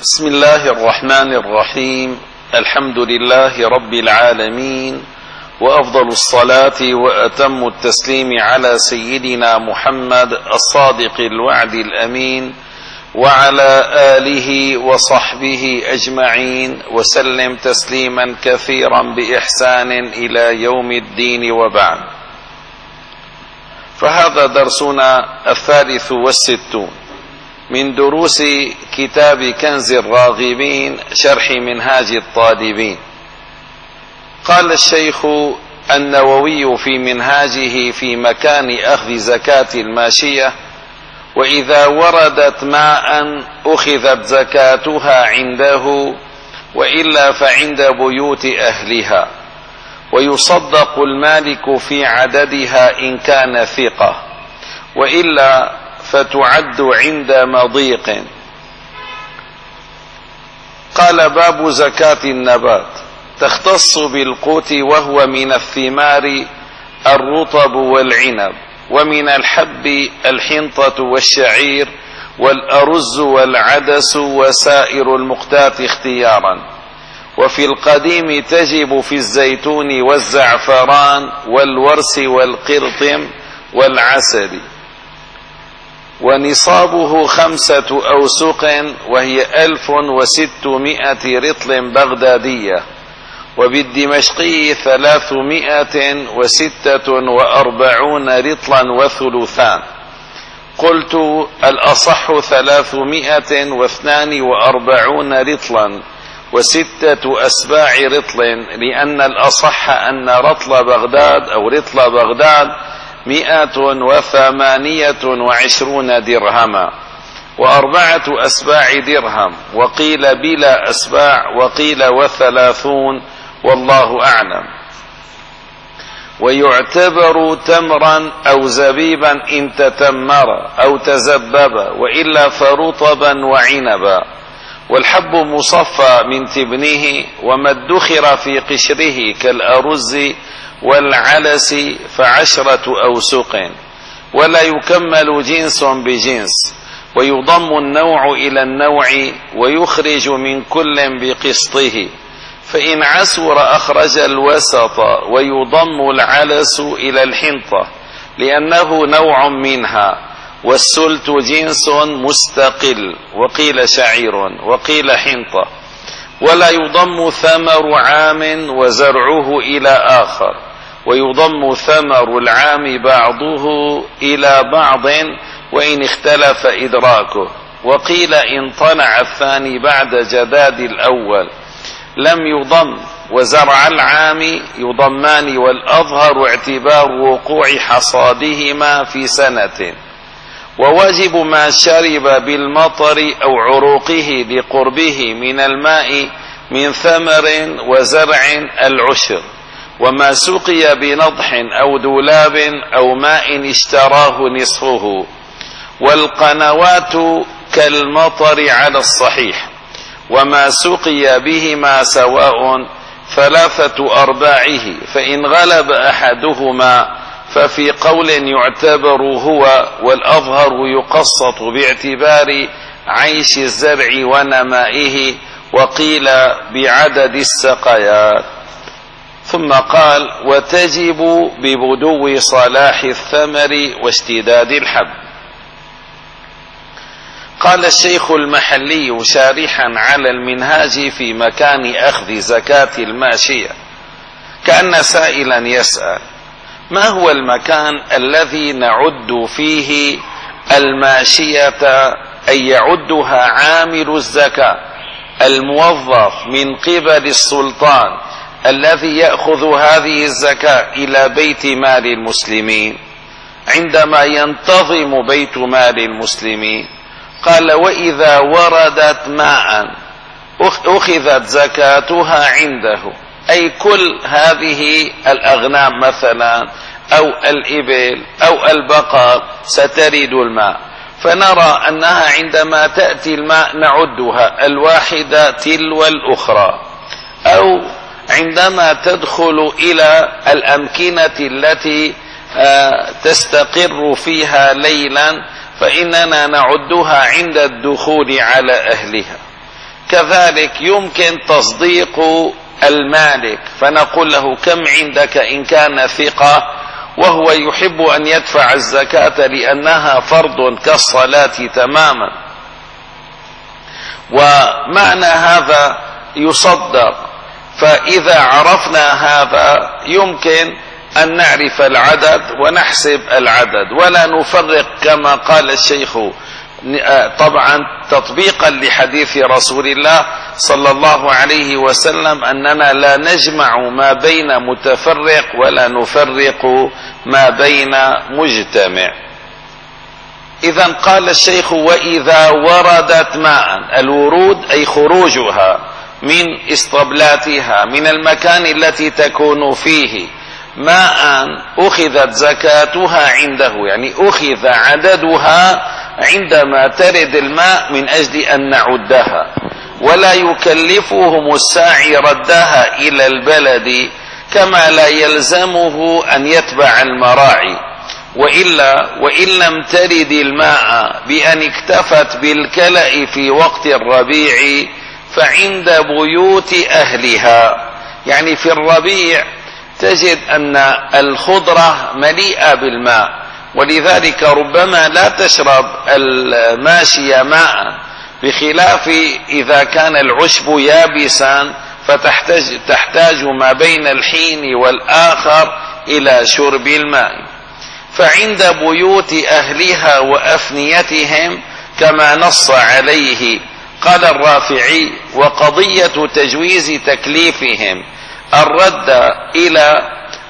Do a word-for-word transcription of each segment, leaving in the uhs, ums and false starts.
بسم الله الرحمن الرحيم. الحمد لله رب العالمين، وأفضل الصلاة وأتم التسليم على سيدنا محمد الصادق الوعد الأمين وعلى آله وصحبه أجمعين، وسلم تسليما كثيرا بإحسان إلى يوم الدين، وبعد. فهذا درسنا الثالث والستون من دروس كتاب كنز الراغبين شرح منهاج الطالبين. قال الشيخ النووي في منهاجه في مكان أخذ زكاة الماشية: وإذا وردت ماء أخذت زكاتها عنده، وإلا فعند بيوت أهلها، ويصدق المالك في عددها إن كان ثقة، وإلا فتعد عند مضيق. قال: باب زكاة النبات، تختص بالقوت، وهو من الثمار الرطب والعنب، ومن الحب الحنطة والشعير والأرز والعدس وسائر المقتات اختيارا. وفي القديم تجب في الزيتون والزعفران والورس والقرطم والعسل. ونصابه خمسة أوسق، وهي ألف وستمائة رطل بغدادية، وبالدمشقي ثلاثمائة وستة وأربعون رطلا وثلثان. قلت: الأصح ثلاثمائة واثنان وأربعون رطلا وستة أسباع رطل، لأن الأصح أن رطل بغداد أو رطل بغداد مئة وثمانية وعشرون درهما، وأربعة أسباع درهم، وقيل بلا أسباع، وقيل وثلاثون، والله أعلم. ويعتبر تمرا أو زبيبا إن تتمر أو تزبب، وإلا فرطبا وعنبا. والحب مصفى من تبنه، وما ادخر في قشره كالأرز والعلس فعشرة أوسق، ولا يكمل جنس بجنس، ويضم النوع إلى النوع، ويخرج من كل بقسطه. فإن عسر أخرج الوسط، ويضم العلس إلى الحنطة لأنه نوع منها، والسلت جنس مستقل، وقيل شعير وقيل حنطة. ولا يضم ثمر عام وزرعه إلى آخر، ويضم ثمر العام بعضه إلى بعض وإن اختلف إدراكه. وقيل إن طلع الثاني بعد جداد الأول لم يضم، وزرع العام يضمان، والأظهر اعتبار وقوع حصادهما في سنة. وواجب ما شرب بالمطر أو عروقه لقربه من الماء من ثمر وزرع العشر، وما سقي بنضح أو دولاب أو ماء اشتراه نصفه. والقنوات كالمطر على الصحيح، وما سقي بهما سواء ثلاثة أرباعه، فإن غلب أحدهما ففي قول يعتبر هو، والأظهر يقسط باعتبار عيش الزرع ونمائه، وقيل بعدد السقيات. ثم قال: وتجب ببدو صلاح الثمر واشتداد الحب. قال الشيخ المحلي شارحا على المنهاج في مكان أخذ زكاة الماشية، كأن سائلا يسأل: ما هو المكان الذي نعد فيه الماشية، أي يعدها عامل الزكاة الموظف من قبل السلطان الذي يأخذ هذه الزكاة إلى بيت مال المسلمين عندما ينتظم بيت مال المسلمين؟ قال: وإذا وردت ماء أخذت زكاتها عنده، أي كل هذه الأغنام مثلا أو الإبل أو البقر سترد الماء، فنرى أنها عندما تأتي الماء نعدها الواحدة تلو الأخرى، أو عندما تدخل إلى الأمكنة التي تستقر فيها ليلا فإننا نعدها عند الدخول على أهلها. كذلك يمكن تصديق المالك، فنقول له كم عندك إن كان ثقة وهو يحب أن يدفع الزكاة لأنها فرض كالصلاة تماما. ومعنى هذا يصدق. فإذا عرفنا هذا يمكن أن نعرف العدد ونحسب العدد، ولا نفرق كما قال الشيخ، طبعا تطبيقا لحديث رسول الله صلى الله عليه وسلم أننا لا نجمع ما بين متفرق ولا نفرق ما بين مجتمع. إذا قال الشيخ: وإذا وردت ماء، الورود أي خروجها من اسطبلاتها من المكان التي تكون فيه ماء أخذت زكاتها عنده، يعني أخذ عددها عندما ترد الماء من أجل أن نعدها، ولا يكلفهم الساعي ردها إلى البلد كما لا يلزمه أن يتبع المراعي. وإلا وإن لم ترد الماء بأن اكتفت بالكلأ في وقت الربيع فعند بيوت أهلها، يعني في الربيع تجد أن الخضرة مليئة بالماء، ولذلك ربما لا تشرب الماشية ماء، بخلاف إذا كان العشب يابسا فتحتاج تحتاج ما بين الحين والآخر إلى شرب الماء. فعند بيوت أهلها وأفنيتهم كما نص عليه. قال الرافعي: وقضية تجويز تكليفهم الرد إلى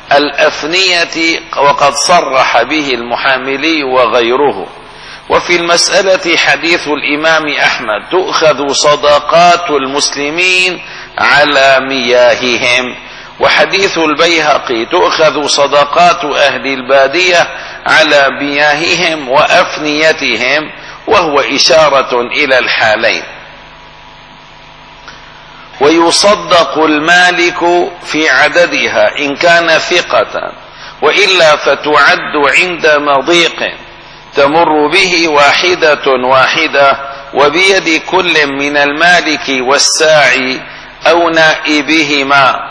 الأفنية وقد صرح به المحاملي وغيره. وفي المسألة حديث الإمام أحمد: تؤخذ صدقات المسلمين على مياههم. وحديث البيهقي: تؤخذ صدقات أهل البادية على مياههم وأفنيتهم، وهو إشارة إلى الحالين. ويصدق المالك في عددها إن كان ثقة، وإلا فتعد عند مضيق تمر به واحدة واحدة، وبيد كل من المالك والساعي أو نائبهما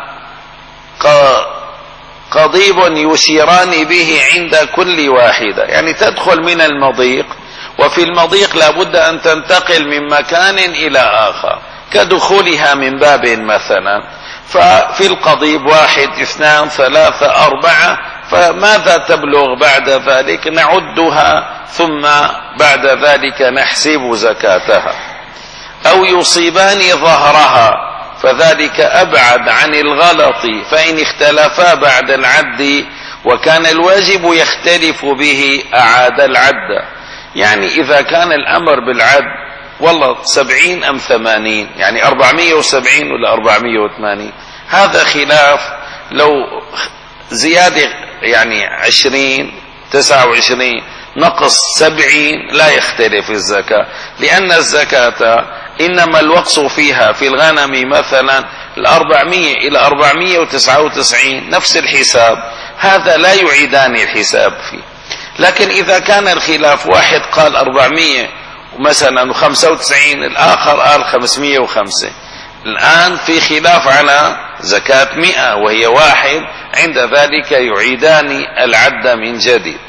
قضيب يشيران به عند كل واحدة، يعني تدخل من المضيق، وفي المضيق لابد أن تنتقل من مكان إلى آخر، كدخولها من باب مثلا. ففي القضيب واحد اثنان ثلاثة أربعة، فماذا تبلغ بعد ذلك؟ نعدها ثم بعد ذلك نحسب زكاتها. أو يصيبان ظهرها، فذلك أبعد عن الغلط، فإن اختلفا بعد العد وكان الواجب يختلف به أعاد العد. يعني إذا كان الأمر بالعد والله سبعين أم ثمانين، يعني أربعمائة وسبعين ولا أربعمائة وثمانين، هذا خلاف. لو زيادة يعني عشرين تسعة وعشرين نقص سبعين لا يختلف الزكاة، لأن الزكاة إنما الوقص فيها في الغنم مثلا الأربعمائة إلى أربعمائة وتسعة وتسعين نفس الحساب، هذا لا يعيدان الحساب فيه. لكن إذا كان الخلاف واحد قال أربعمائة مثلا وخمسة وتسعين، الآخر قال خمسمائة وخمسة، الآن في خلاف على زكاة مئة وهي واحد، عند ذلك يعيدان العد من جديد.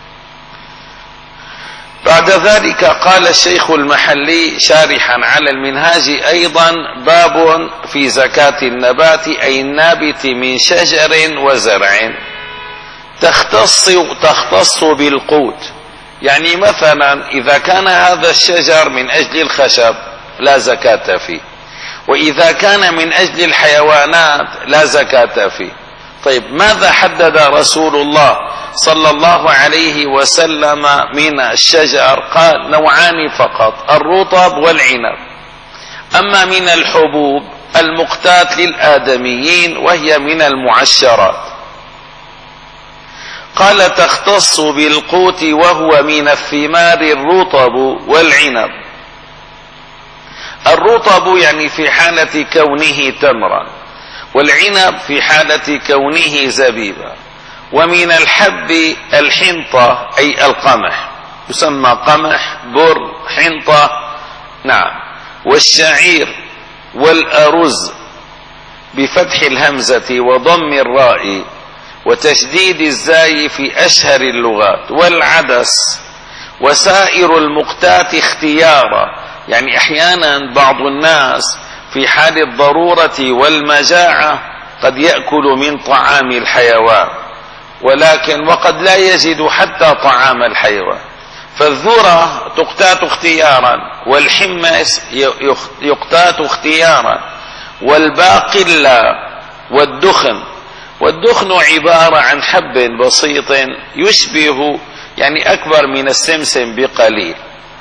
بعد ذلك قال الشيخ المحلي شارحا على المنهاج أيضا: باب في زكاة النبات، أي النابت من شجر وزرع، تختص تختص بالقوت. يعني مثلا إذا كان هذا الشجر من أجل الخشب لا زكاة فيه، وإذا كان من أجل الحيوانات لا زكاة فيه. طيب ماذا حدد رسول الله صلى الله عليه وسلم من الشجر؟ قال: نوعان فقط، الرطب والعنب. أما من الحبوب المقتات للآدميين وهي من المعشرات، قال: تختص بالقوت وهو من الثمار الرطب والعنب. الرطب يعني في حالة كونه تمرا، والعنب في حالة كونه زبيبا. ومن الحب الحنطة أي القمح، يسمى قمح، بر، حنطة، نعم. والشعير والأرز بفتح الهمزة وضم الراء وتشديد الزاي في أشهر اللغات، والعدس وسائر المقتات اختيارا، يعني أحيانا بعض الناس في حال الضرورة والمجاعة قد يأكل من طعام الحيوان، ولكن وقد لا يجد حتى طعام الحيوان، فالذرة تقتات اختيارا، والحمص يقتات اختيارا، والباقلة والدخن. والدخن عبارة عن حب بسيط يشبه يعني أكبر من السمسم بقليل.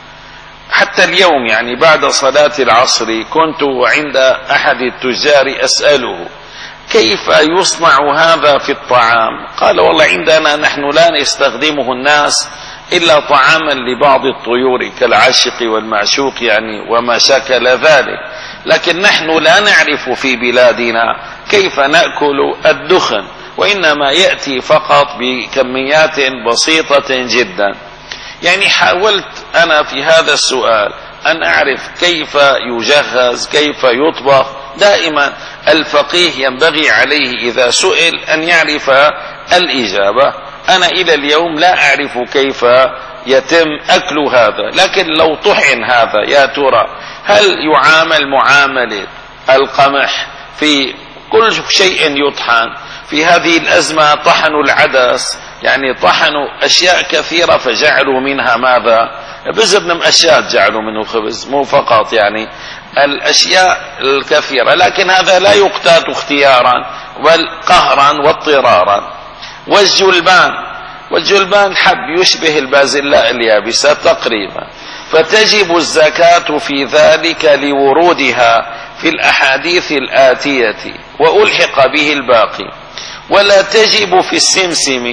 حتى اليوم يعني بعد صلاة العصر كنت عند أحد التجار أسأله كيف يصنع هذا في الطعام؟ قال والله عندنا نحن لا نستخدمه الناس إلا طعاما لبعض الطيور كالعاشق والمعشوق يعني وما شكل ذلك، لكن نحن لا نعرف في بلادنا كيف نأكل الدخن، وإنما يأتي فقط بكميات بسيطة جدا. يعني حاولت أنا في هذا السؤال أن أعرف كيف يجهز، كيف يطبخ. دائما الفقيه ينبغي عليه إذا سئل أن يعرف الإجابة. أنا إلى اليوم لا أعرف كيف يتم أكل هذا، لكن لو طحن هذا يا ترى هل يعامل معاملة القمح في كل شيء يطحن؟ في هذه الأزمة طحنوا العدس، يعني طحنوا أشياء كثيرة فجعلوا منها ماذا؟ بزر من أشياء جعلوا منه خبز، مو فقط يعني الأشياء الكثيرة، لكن هذا لا يقتات اختيارا بل قهرا واضطرارا. والجلبان، والجلبان حب يشبه البازلاء اليابسة تقريبا، فتجب الزكاة في ذلك لورودها في الأحاديث الآتية، وألحق به الباقي. ولا تجب في السمسم.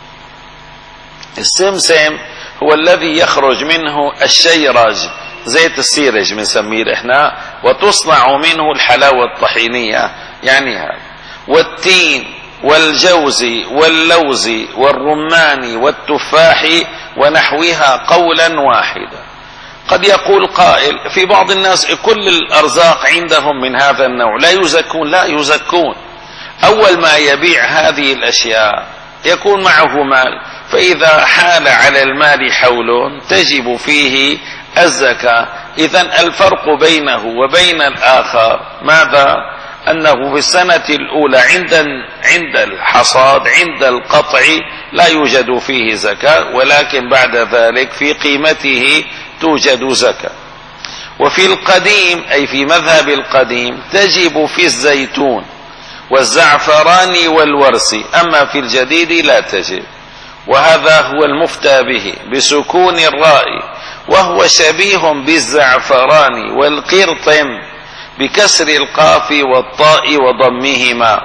السمسم هو الذي يخرج منه الشيرج، زيت السيرج بنسميه احنا، وتصنع منه الحلاوة الطحينية يعني هذا. والتين والجوز واللوز والرمان والتفاح ونحوها قولا واحدا. قد يقول قائل في بعض الناس كل الأرزاق عندهم من هذا النوع لا يزكون. لا يزكون. أول ما يبيع هذه الأشياء يكون معه مال، فإذا حال على المال حول تجب فيه الزكاة. إذن الفرق بينه وبين الآخر ماذا؟ أنه في السنة الأولى عند عند الحصاد عند القطع لا يوجد فيه زكاة، ولكن بعد ذلك في قيمته توجد زكاة. وفي القديم أي في مذهب القديم تجب في الزيتون والزعفران والورس، أما في الجديد لا تجب. وهذا هو المفتى به بسكون الراء، وهو شبيه بالزعفران والقرطم بكسر القاف والطاء وضمهما.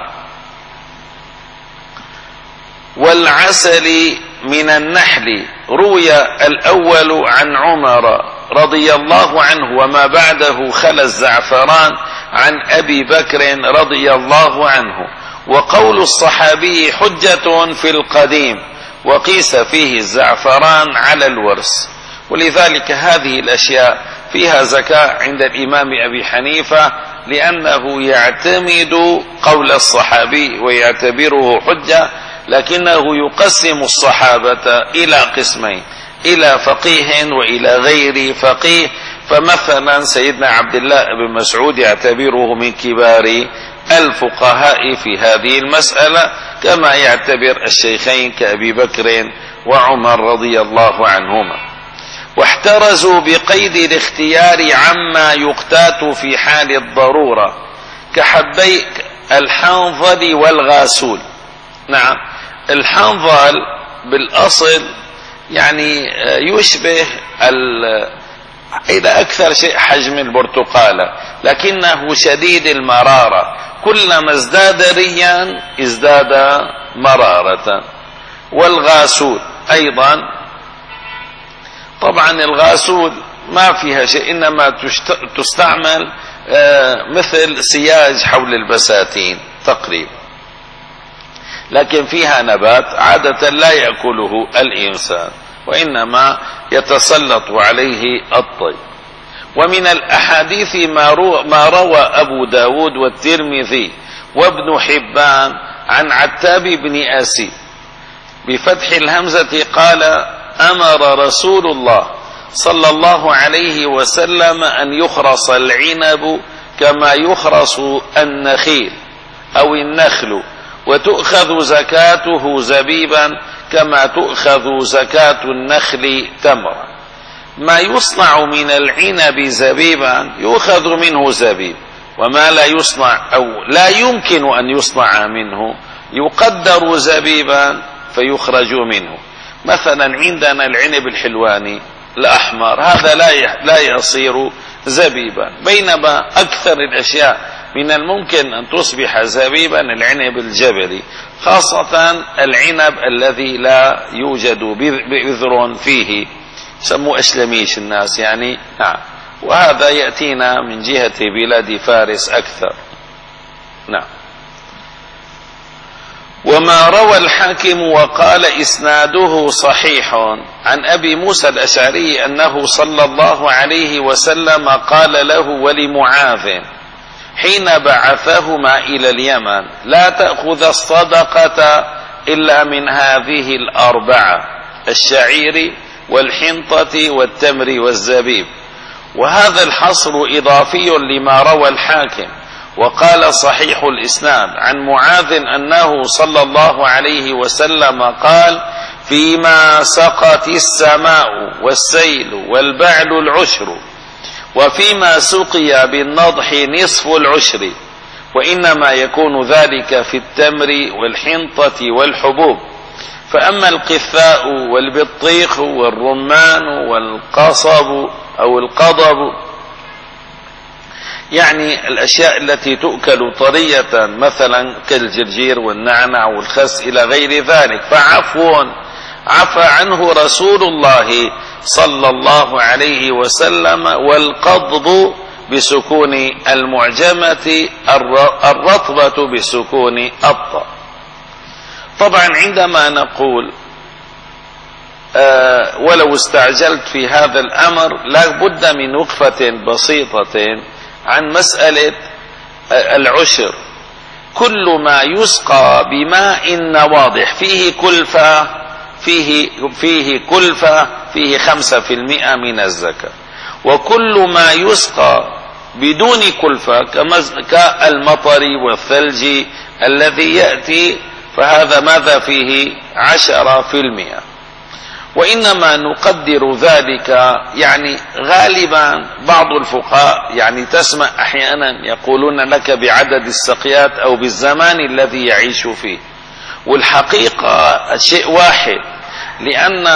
والعسل من النحل روي الأول عن عمر رضي الله عنه، وما بعده خلا الزعفران عن أبي بكر رضي الله عنه. وقول الصحابي حجة في القديم، وقيس فيه الزعفران على الورس. ولذلك هذه الأشياء فيها زكاة عند الإمام أبي حنيفة، لأنه يعتمد قول الصحابي ويعتبره حجة، لكنه يقسم الصحابة إلى قسمين، إلى فقيه وإلى غير فقيه. فمثلا سيدنا عبد الله بن مسعود يعتبره من كبار الفقهاء في هذه المسألة، كما يعتبر الشيخين كأبي بكر وعمر رضي الله عنهما. واحترزوا بقيد الاختيار عما يقتات في حال الضرورة كحبي الحنظل والغاسول. نعم، الحنظل بالأصل يعني يشبه إلى أكثر شيء حجم البرتقالة، لكنه شديد المرارة، كلما ازداد ريا ازداد مرارة. والغاسول أيضا، طبعا الغاسول ما فيها شيء، إنما تستعمل مثل سياج حول البساتين تقريبا، لكن فيها نبات عادة لا يأكله الإنسان، وإنما يتسلط عليه الطير. ومن الأحاديث ما روى أبو داود والترمذي وابن حبان عن عتاب بن أسيد بفتح الهمزة قال: أمر رسول الله صلى الله عليه وسلم أن يخرص العنب كما يخرص النخيل أو النخل، وتؤخذ زكاته زبيبا كما تؤخذ زكاة النخل تمرا. ما يصنع من العنب زبيبا يؤخذ منه زبيب، وما لا يصنع أو لا يمكن أن يصنع منه يقدر زبيبا فيخرج منه. مثلا عندنا العنب الحلواني الأحمر هذا لا لا يصير زبيبا، بينما أكثر الأشياء من الممكن أن تصبح زبيبا العنب الجبلي، خاصة العنب الذي لا يوجد بذر فيه، سموه أشلميش الناس يعني. نعم، وهذا يأتينا من جهة بلاد فارس أكثر. نعم. وما روى الحاكم وقال إسناده صحيح عن أبي موسى الأشعري أنه صلى الله عليه وسلم قال له ولمعاذ حين بعثهما إلى اليمن: لا تأخذ الصدقة إلا من هذه الأربعة: الشعير والحنطة والتمر والزبيب. وهذا الحصر إضافي لما روى الحاكم، وقال صحيح الإسناد عن معاذ أنه صلى الله عليه وسلم قال: فيما سقت السماء والسيل والبعل العشر، وفيما سقي بالنضح نصف العشر، وإنما يكون ذلك في التمر والحنطة والحبوب. فأما القثاء والبطيخ والرمان والقصب أو القضب، يعني الأشياء التي تؤكل طرية مثلا كالجرجير والنعنع والخس إلى غير ذلك، فعفو عفى عنه رسول الله صلى الله عليه وسلم. والقضب بسكون المعجمة، الرطبة بسكون الطاء. طبعا عندما نقول آه ولو استعجلت في هذا الأمر، لا بد من وقفة بسيطة عن مسألة العشر. كل ما يسقى بماء واضح فيه كلفة فيه فيه كلفة فيه خمسة في المئة من الزكاة، وكل ما يسقى بدون كلفة كالمطر والثلج الذي يأتي فهذا ماذا فيه عشرة في المئة. وإنما نقدر ذلك يعني غالبا بعض الفقهاء يعني تسمع أحيانا يقولون لك بعدد السقيات أو بالزمان الذي يعيش فيه، والحقيقة شيء واحد، لأن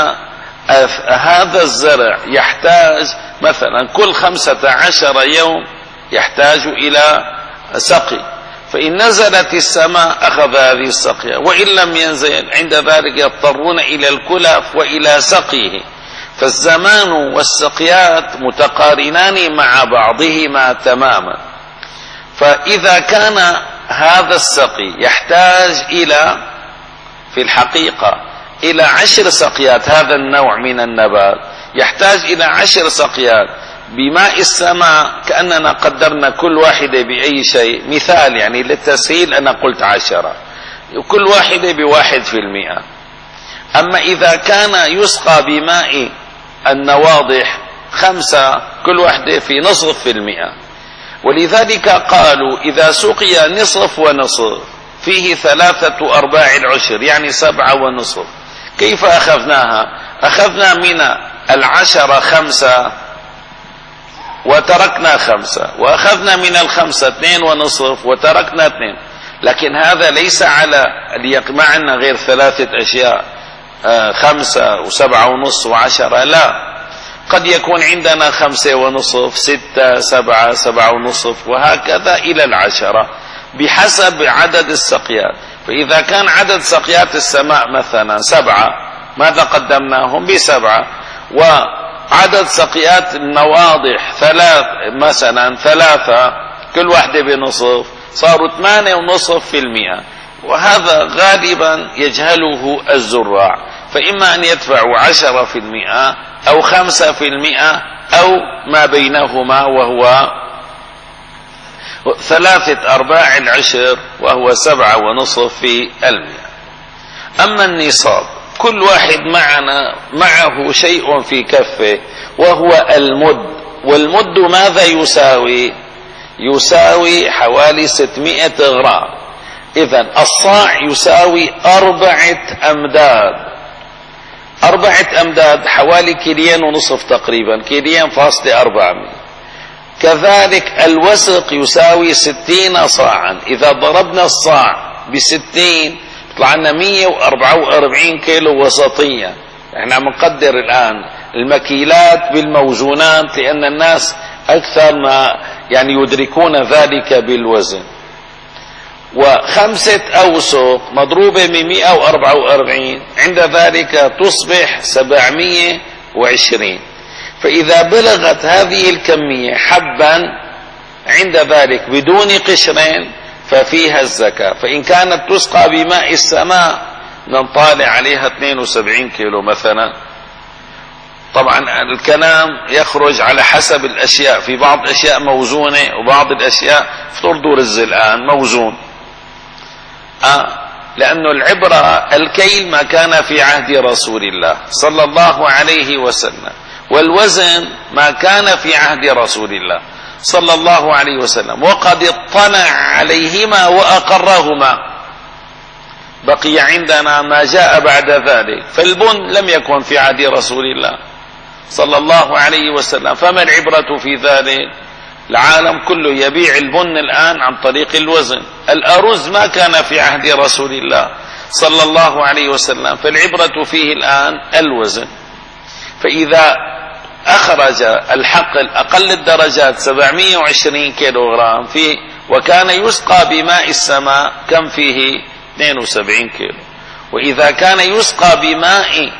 هذا الزرع يحتاج مثلا كل خمسة عشر يوم يحتاج إلى سقي، فإن نزلت السماء أخذ هذه السقيا، وإن لم ينزل عند ذلك يضطرون إلى الكلف وإلى سقيه. فالزمان والسقيات متقارنان مع بعضهما تماما. فإذا كان هذا السقي يحتاج إلى في الحقيقة إلى عشر سقيات، هذا النوع من النبات يحتاج إلى عشر سقيات بماء السماء، كأننا قدرنا كل واحدة بأي شيء، مثال يعني للتسهيل أنا قلت عشرة، كل واحدة بواحد في المئة. أما إذا كان يسقى بماء النواضح خمسة، كل واحدة في نصف في المئة. ولذلك قالوا إذا سقي نصف ونصف فيه ثلاثة أرباع العشر، يعني سبعة ونصف. كيف أخذناها؟ أخذنا من العشرة خمسة وتركنا خمسة، وأخذنا من الخمسة اثنين ونصف وتركنا اثنين. لكن هذا ليس على ليقمعنا غير ثلاثة أشياء، آه خمسة وسبعة ونصف وعشرة، لا، قد يكون عندنا خمسة ونصف، ستة، سبعة، سبعة ونصف، وهكذا إلى العشرة بحسب عدد السقيات. فإذا كان عدد سقيات السماء مثلا سبعة، ماذا قدمناهم؟ بسبعة. وعدد سقيات النواضح ثلاث مثلا ثلاثة، كل واحدة بنصف، صاروا ثمانية ونصف في المئة. وهذا غالبا يجهله الزراع، فإما أن يدفعوا عشرة في المئة أو خمسة في المئة أو ما بينهما، وهو ثلاثة أرباع العشر، وهو سبعة ونصف في المئة. أما النصاب كل واحد معنا معه شيء في كفه، وهو المد. والمد ماذا يساوي؟ يساوي حوالي ستمائة غرام. إذن الصاع يساوي أربعة أمداد. أربعة أمداد حوالي كيلين ونصف تقريبا، كيلين فاصلة أربعمائة. كذلك الوسق يساوي ستين صاعا. إذا ضربنا الصاع بستين يطلع لنا مئة وأربعة وأربعين كيلو وسطية. احنا بنقدر الآن المكيلات بالموزونات، لأن الناس أكثر ما يعني يدركون ذلك بالوزن. وخمسة أوسق مضروبة بمئة وأربعة وأربعين، عند ذلك تصبح سبعمائة وعشرين. فإذا بلغت هذه الكمية حبا عند ذلك بدون قشرين ففيها الزكاة. فإن كانت تسقى بماء السماء ننطالع عليها اثنين وسبعين كيلو مثلا. طبعا الكلام يخرج على حسب الأشياء، في بعض الأشياء موزونة وبعض الأشياء افترضوا رز الآن موزون، آه لأنه العبرة الكيل ما كان في عهد رسول الله صلى الله عليه وسلم، والوزن ما كان في عهد رسول الله صلى الله عليه وسلم، وقد اطلع عليهما وأقرهما. بقي عندنا ما جاء بعد ذلك. فالبن لم يكن في عهد رسول الله صلى الله عليه وسلم، فما العبرة في ذلك؟ العالم كله يبيع البن الآن عن طريق الوزن. الأرز ما كان في عهد رسول الله صلى الله عليه وسلم، فالعبرة فيه الآن الوزن. فإذا أخرج الحق الأقل الدرجات سبعمائة وعشرين كيلوغرام فيه، وكان يسقى بماء السماء كم فيه؟ اثنين وسبعين كيلو. وإذا كان يسقى بماء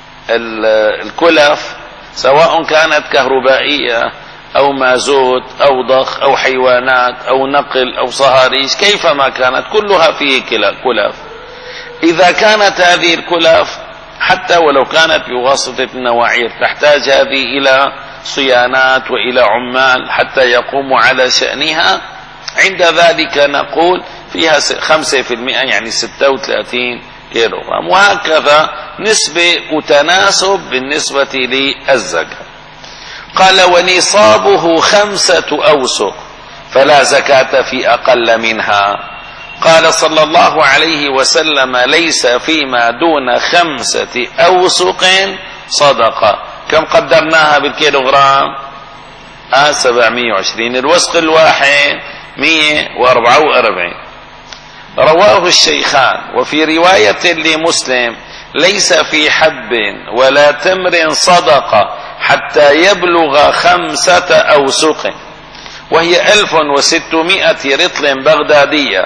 الكلف سواء كانت كهربائية أو مازوت أو ضخ أو حيوانات أو نقل أو صهاريج، كيفما كانت كلها فيه كلف. إذا كانت هذه الكلف حتى ولو كانت بواسطة النواعير تحتاج هذه إلى صيانات وإلى عمال حتى يقوموا على شأنها، عند ذلك نقول فيها خمسة في المئة يعني ستة وثلاثين كيلوغرام. وهكذا نسبة وتناسب بالنسبة للزكاة. قال ونصابه خمسة أوسق فلا زكاة في أقل منها. قال صلى الله عليه وسلم ليس فيما دون خمسة أوسق صدقة. كم قدرناها بالكيلوغرام؟ آه سبعمائة وعشرين. الوسق الواحد مئة وأربعة وأربعين. رواه الشيخان. وفي رواية لمسلم ليس في حب ولا تمر صدقة حتى يبلغ خمسة أوسق، وهي ألف وستمائة رطل بغدادية.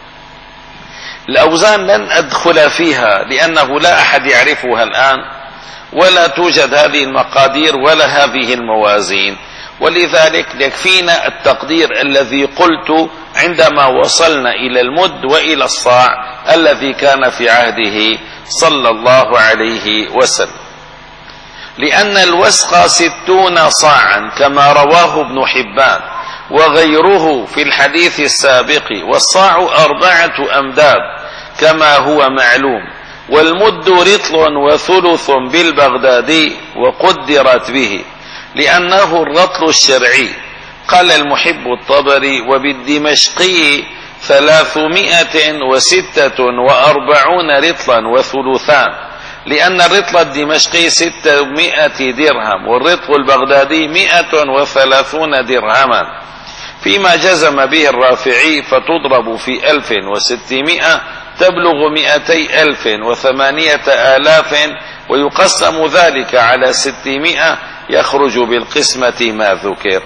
الأوزان لن أدخل فيها لأنه لا أحد يعرفها الآن، ولا توجد هذه المقادير ولا هذه الموازين، ولذلك يكفينا التقدير الذي قلت عندما وصلنا إلى المد وإلى الصاع الذي كان في عهده صلى الله عليه وسلم. لأن الوسق ستون صاعا كما رواه ابن حبان وغيره في الحديث السابق، والصاع أربعة أمداد كما هو معلوم، والمد رطل وثلث بالبغدادي وقدرت به لأنه الرطل الشرعي. قال المحب الطبري وبالدمشقي ثلاثمائة وستة وأربعون رطلا وثلثان، لأن الرطل الدمشقي ستمائة درهم والرطل البغدادي مائة وثلاثون درهما، فيما جزم به الرافعي فتضرب في ألف وستمائة تبلغ مئتي ألف وثمانية آلاف، ويقسم ذلك على ستمائة يخرج بالقسمة ما ذكر.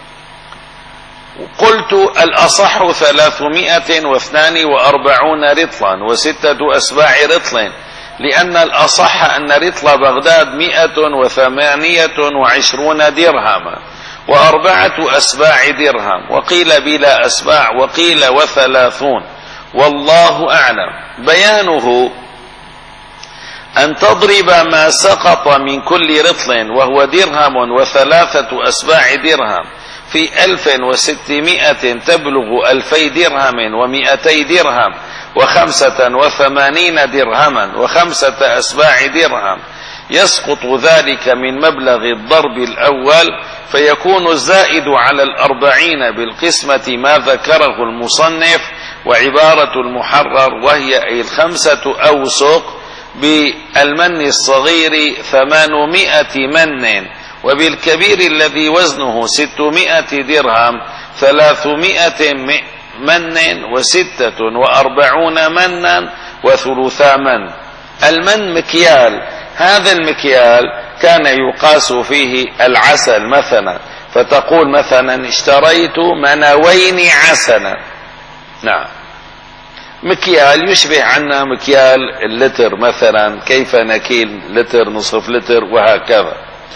قلت الأصح ثلاثمائة واثنان وأربعون رطلا وستة أسباع رطل، لأن الأصح أن رطل بغداد مئة وثمانية وعشرون درهما وأربعة أسباع درهم، وقيل بلا أسباع وقيل وثلاثون، والله أعلم. بيانه أن تضرب ما سقط من كل رطل وهو درهم وثلاثة أسباع درهم في ألف وستمائة تبلغ ألفي درهم ومائتي درهم وخمسة وثمانين درهما وخمسة أسباع درهم، يسقط ذلك من مبلغ الضرب الأول، فيكون الزائد على الأربعين بالقسمة ما ذكره المصنف. وعبارة المحرر وهي أي الخمسة أوسق بالمن الصغير ثمانمائة من، وبالكبير الذي وزنه ستمائة درهم ثلاثمائة من وستة وأربعون منا وثلثا من. المن مكيال، هذا المكيال كان يقاس فيه العسل مثلا، فتقول مثلا اشتريت منوين عسلا. نعم، مكيال يشبه عنا مكيال اللتر مثلا، كيف نكيل لتر نصف لتر وهكذا.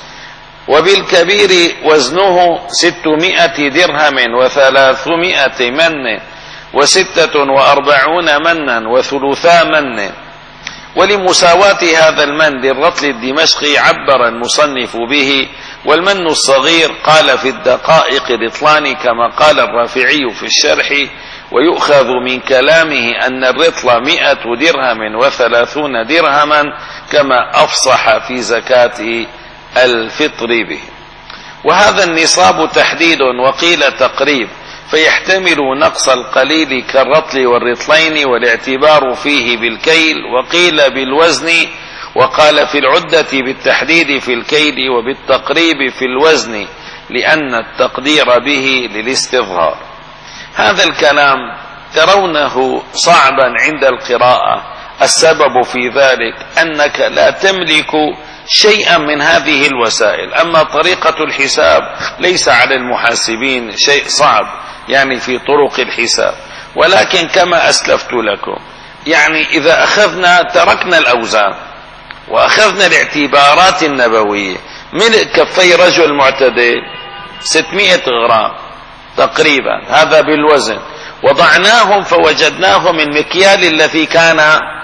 وبالكبير وزنه ستمائة درهم وثلاثمائة من وستة وأربعون منا وثلثا من. ولمساواة هذا المن للرطل الدمشقي عبر المصنف به. والمن الصغير قال في الدقائق رطلان كما قال الرافعي في الشرح، ويؤخذ من كلامه أن الرطل مئة درهم وثلاثون درهما كما أفصح في زكاة الفطر به. وهذا النصاب تحديد وقيل تقريب، فيحتمل نقص القليل كالرطل والرطلين، والاعتبار فيه بالكيل، وقيل بالوزن، وقال في العدة بالتحديد في الكيل وبالتقريب في الوزن، لأن التقدير به للاستظهار. هذا الكلام ترونه صعبا عند القراءة. السبب في ذلك أنك لا تملك شيئا من هذه الوسائل. أما طريقة الحساب ليس على المحاسبين شيء صعب يعني في طرق الحساب، ولكن كما أسلفت لكم يعني إذا أخذنا تركنا الأوزان وأخذنا الاعتبارات النبوية، ملء كفي رجل معتدل ستمائة غرام تقريبا، هذا بالوزن، وضعناهم فوجدناه من مكيال الذي كان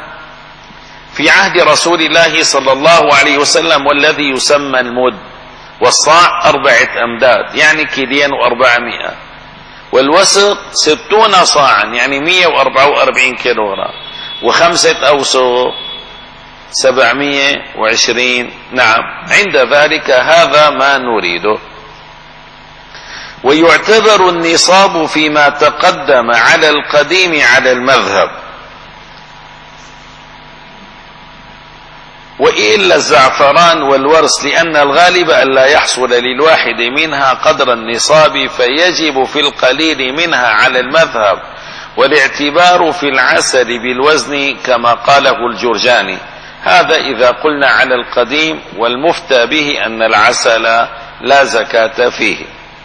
في عهد رسول الله صلى الله عليه وسلم، والذي يسمى المد، والصاع أربعة أمداد يعني كيلين وأربعمائة، والوسق ستون صاعا يعني مئة وأربعة وأربعين كيلوغرام، وخمسة أوسق سبعمائة وعشرين. نعم، عند ذلك هذا ما نريده. ويعتبر النصاب فيما تقدم على القديم على المذهب، وإلا الزعفران والورس، لأن الغالب أن لا يحصل للواحد منها قدر النصاب، فيجب في القليل منها على المذهب، والاعتبار في العسل بالوزن كما قاله الجرجاني. هذا إذا قلنا على القديم، والمفتى به أن العسل لا زكاة فيه.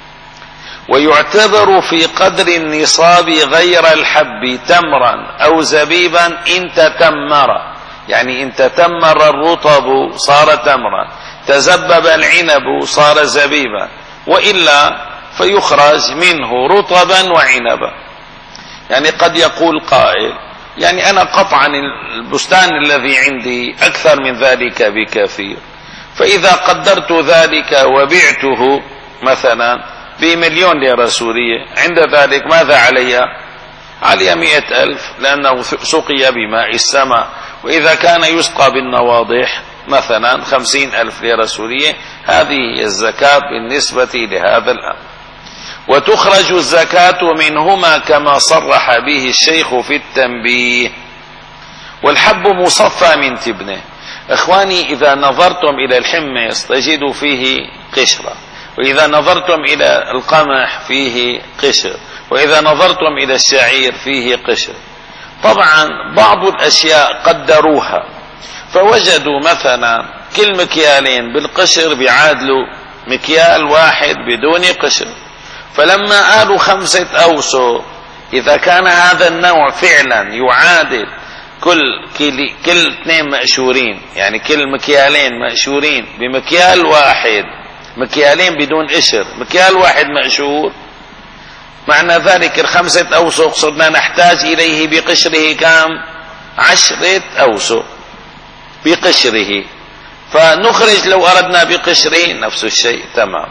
ويعتبر في قدر النصاب غير الحب تمرا أو زبيبا إن تتمر، يعني إن تتمر الرطب صار تمرا، تزبب العنب صار زبيبا، وإلا فيخرج منه رطبا وعنبا. يعني قد يقول قائل يعني أنا قطعا البستان الذي عندي أكثر من ذلك بكثير، فإذا قدرت ذلك وبعته مثلا بمليون ليرة سورية، عند ذلك ماذا علي؟ علي مئة ألف، لأنه سقي بماء السماء. وإذا كان يسقى بالنواضح مثلا خمسين ألف ليرة سورية، هذه هي الزكاة بالنسبة لهذا الأمر. وتخرج الزكاة منهما كما صرح به الشيخ في التنبيه. والحب مصفى من تبنه. إخواني، إذا نظرتم إلى الحمص تجد فيه قشرة، وإذا نظرتم إلى القمح فيه قشر، وإذا نظرتم إلى الشعير فيه قشر. طبعا بعض الأشياء قدروها، فوجدوا مثلا كل مكيالين بالقشر بيعادلوا مكيال واحد بدون قشر، فلما قالوا خمسة أوسق، إذا كان هذا النوع فعلا يعادل كل كل كل اثنين مأشورين، يعني كل مكيالين مأشورين بمكيال واحد، مكيالين بدون قشر، مكيال واحد مأشور، معنى ذلك الخمسة أوسق صرنا نحتاج إليه بقشره كام؟ عشرة أوسق. بقشره، فنخرج لو أردنا بقشره نفس الشيء تمام.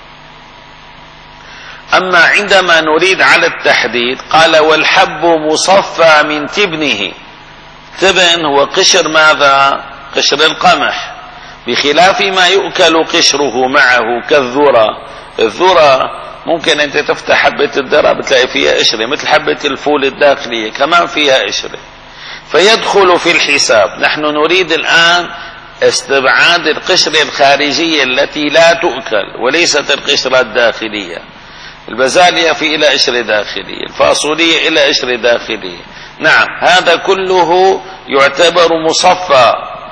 أما عندما نريد على التحديد قال والحب مصفى من تبنه. تبن هو قشر ماذا؟ قشر القمح، بخلاف ما يؤكل قشره معه كالذرة. الذرة ممكن أنت تفتح حبة الذرة بتلاقي فيها قشرة، مثل حبة الفول الداخلية كمان فيها قشرة، فيدخل في الحساب. نحن نريد الآن استبعاد القشرة الخارجية التي لا تؤكل وليست القشرة الداخلية. البزالية في إلى قشرة داخلية، الفاصولية إلى قشرة داخلية. نعم هذا كله يعتبر مصفى،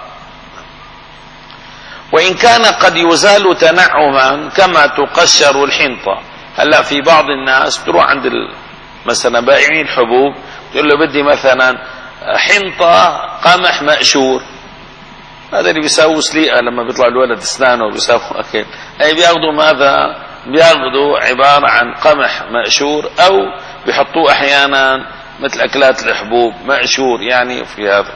وإن كان قد يزال تنعما كما تقشر الحنطة. هلا في بعض الناس تروح عند مثلا بائعين الحبوب تقول له بدي مثلا حنطة قمح مقشور، هذا اللي بيساووا سليقة لما بيطلع الولد اسنانه بيساووا أكل، أي بياخذوا ماذا؟ بياخذوا عبارة عن قمح مقشور، أو بيحطوه أحيانا مثل أكلات الحبوب مقشور يعني في هذا.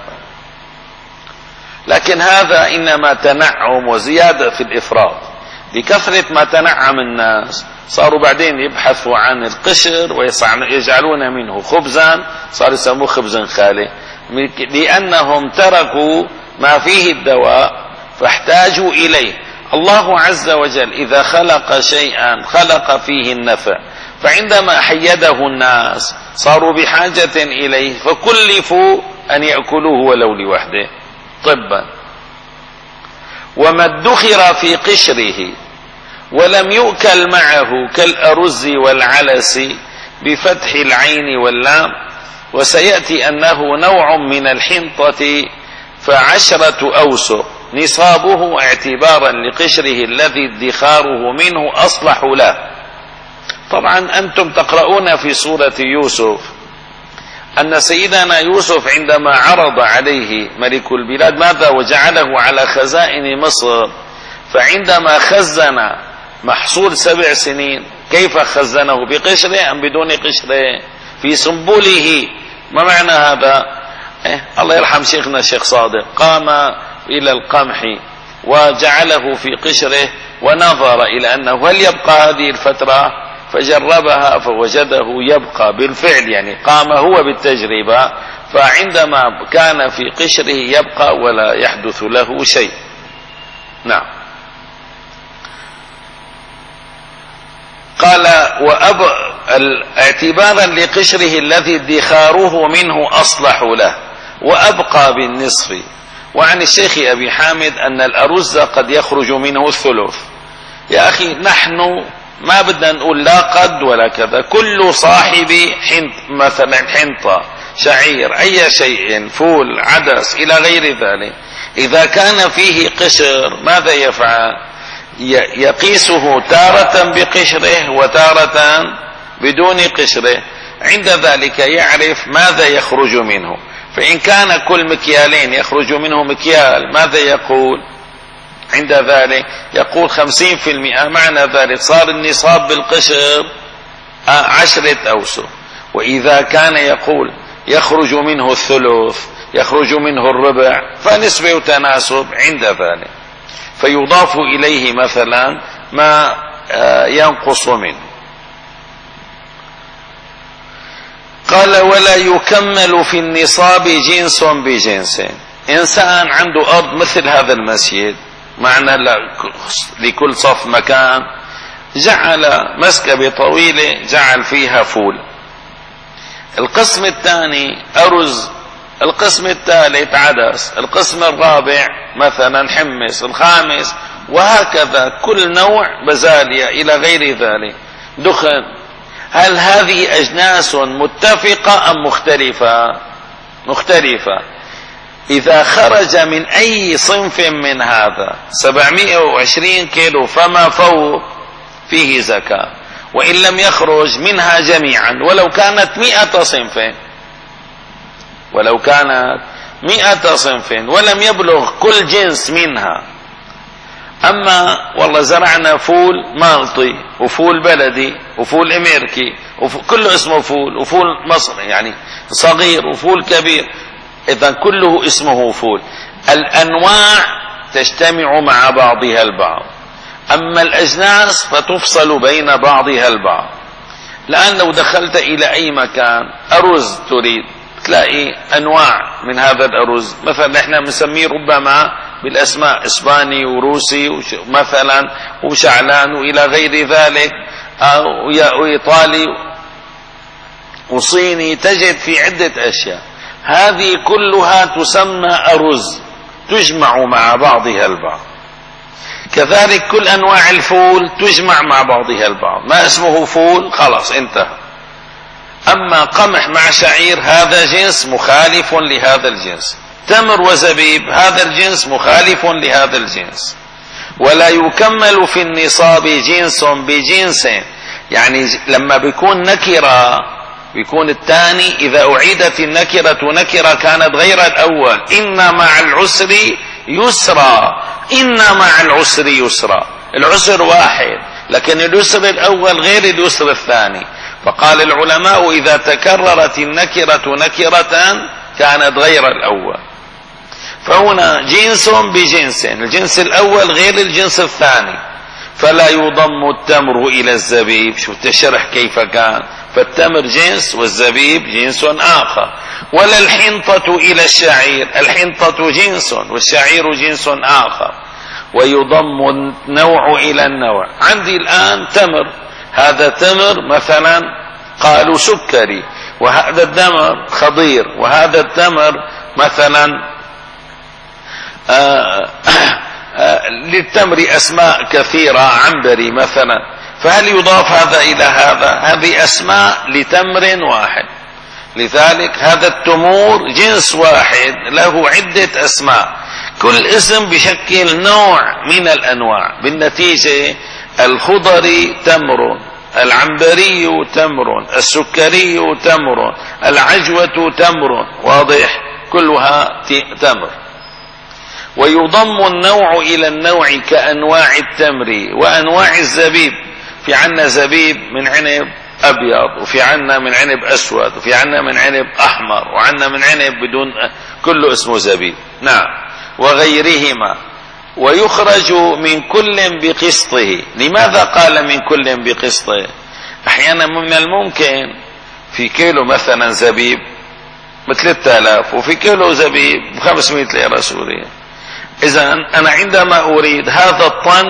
لكن هذا إنما تنعم وزيادة في الإفراط. بكثرة ما تنعم الناس صاروا بعدين يبحثوا عن القشر ويجعلون منه خبزا، صار يسموه خبز خالي، لأنهم تركوا ما فيه الدواء فاحتاجوا إليه. الله عز وجل إذا خلق شيئا خلق فيه النفع، فعندما حيده الناس صاروا بحاجة إليه فكلفوا أن يأكلوه ولو لوحده طبا. وما ادخر في قشره ولم يؤكل معه كالأرز والعلس بفتح العين واللام. وسيأتي أنه نوع من الحنطة فعشرة أوسق نصابه اعتبارا لقشره الذي ادخاره منه أصلح له. طبعا أنتم تقرؤون في سورة يوسف أن سيدنا يوسف عندما عرض عليه ملك البلاد ماذا؟ وجعله على خزائن مصر. فعندما خزن محصول سبع سنين كيف خزنه؟ بقشره أم بدون قشره؟ في سنبله. ما معنى هذا؟ إيه؟ الله يرحم شيخنا الشيخ صادق قام إلى القمح وجعله في قشره ونظر إلى أنه هل يبقى هذه الفترة، فجربها فوجده يبقى بالفعل، يعني قام هو بالتجربة، فعندما كان في قشره يبقى ولا يحدث له شيء. نعم. قال وأب اعتبارا لقشره الذي ادخاره منه أصلح له وأبقى بالنصف. وعن الشيخ أبي حامد أن الأرز قد يخرج منه الثلث. يا أخي نحن ما بدنا نقول لا قد ولا كذا، كل صاحب حنط مثلا حنطة شعير أي شيء فول عدس إلى غير ذلك إذا كان فيه قشر ماذا يفعل؟ يقيسه تارة بقشره وتارة بدون قشره، عند ذلك يعرف ماذا يخرج منه. فإن كان كل مكيالين يخرج منه مكيال ماذا يقول؟ عند ذلك يقول خمسين في المئة، معنى ذلك صار النصاب بالقشر عشرة أوسق. وإذا كان يقول يخرج منه الثلث يخرج منه الربع فنسبة وتناسب عند ذلك، فيضاف إليه مثلا ما ينقص منه. قال ولا يكمل في النصاب جنس بجنس. إنسان عنده أرض مثل هذا المسجد، معنى لكل صف مكان، جعل مسكبة طويلة جعل فيها فول، القسم الثاني أرز، القسم الثالث عدس، القسم الرابع مثلا حمص، الخامس وهكذا كل نوع بزالية إلى غير ذلك دخن. هل هذه أجناس متفقة أم مختلفة؟ مختلفة. إذا خرج من أي صنف من هذا سبعمائة وعشرين كيلو فما فوق فيه زكاة، وإن لم يخرج منها جميعا ولو كانت مئة صنف ولو كانت مئة صنف ولم يبلغ كل جنس منها. أما والله زرعنا فول مالطي وفول بلدي وفول أمريكي وفول كله اسمه فول، وفول مصري يعني صغير وفول كبير، إذا كله اسمه فول. الأنواع تجتمع مع بعضها البعض، أما الأجناس فتفصل بين بعضها البعض. الآن لو دخلت إلى أي مكان أرز تريد تلاقي أنواع من هذا الأرز، مثلا نحن بنسميه ربما بالأسماء إسباني وروسي مثلا وشعلان وإلى غير ذلك، أو إيطالي وصيني، تجد في عدة أشياء، هذه كلها تسمى أرز تجمع مع بعضها البعض. كذلك كل أنواع الفول تجمع مع بعضها البعض، ما اسمه فول خلاص انتهى. أما قمح مع شعير هذا جنس مخالف لهذا الجنس، تمر وزبيب هذا الجنس مخالف لهذا الجنس. ولا يكمل في النصاب جنس بجنس، يعني لما بيكون نكرة بيكون الثاني إذا أعيدت النكرة نكرة كانت غير الأول. إن مع العسر يسرا، إن مع العسر يسرا، العسر واحد لكن اليسر الأول غير اليسر الثاني. فقال العلماء إذا تكررت النكرة نكرة كانت غير الأول. فهنا جنس بجنس، الجنس الأول غير الجنس الثاني. فلا يضم التمر إلى الزبيب، شفت الشرح كيف كان، فالتمر جنس والزبيب جنس آخر. ولا الحنطة إلى الشعير، الحنطة جنس والشعير جنس آخر. ويضم النوع إلى النوع. عندي الآن تمر، هذا تمر مثلا قالوا سكري، وهذا التمر خضير، وهذا التمر مثلا آآ آآ للتمر أسماء كثيرة، عنبري مثلا. فهل يضاف هذا إلى هذا؟ هذه أسماء لتمر واحد. لذلك هذا التمور جنس واحد له عدة أسماء، كل اسم بشكل نوع من الأنواع. بالنتيجة الخضري تمر، العنبري تمر، السكري تمر، العجوة تمر، واضح، كلها تمر. ويضم النوع إلى النوع كأنواع التمر وأنواع الزبيب. في عنا زبيب من عنب أبيض، وفي عنا من عنب أسود، وفي عنا من عنب أحمر، وعنا من عنب بدون، كله اسمه زبيب. نعم. وغيرهما. ويخرج من كل بقسطه. لماذا قال من كل بقسطه؟ أحيانا من الممكن في كيلو مثلا زبيب بثلاثة آلاف، وفي كيلو زبيب بخمسمائة ليرة سورية. إذا أنا عندما أريد هذا الطن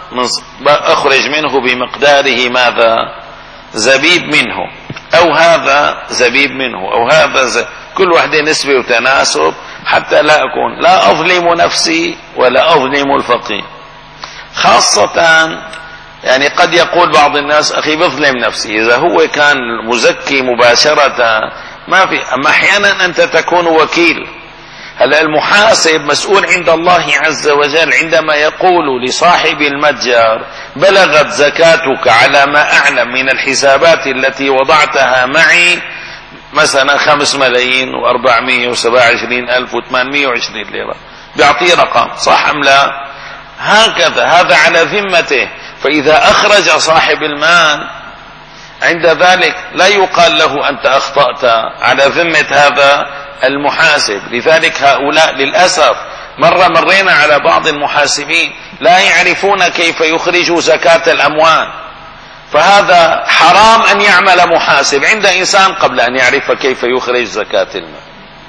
أخرج منه بمقداره ماذا؟ زبيب منه، أو هذا زبيب منه، أو هذا ز... كل واحدة نسبة وتناسب، حتى لا أكون لا أظلم نفسي ولا أظلم الفقير. خاصة يعني قد يقول بعض الناس أخي بظلم نفسي، إذا هو كان مزكي مباشرة ما في. أما أحيانا أنت تكون وكيل. هلا المحاسب مسؤول عند الله عز وجل عندما يقول لصاحب المتجر بلغت زكاتك على ما أعلم من الحسابات التي وضعتها معي مثلا خمس ملايين وأربعمائة وسبعة وعشرين ألف وثمانمائة وعشرين ليرة، بيعطيه رقم صح أم لا؟ هكذا هذا على ذمته. فإذا أخرج صاحب المال عند ذلك لا يقال له أنت أخطأت، على ذمة هذا المحاسب. لذلك هؤلاء للأسف مرة مرينا على بعض المحاسبين لا يعرفون كيف يخرجوا زكاة الأموال، فهذا حرام أن يعمل محاسب عند إنسان قبل أن يعرف كيف يخرج زكاة المال.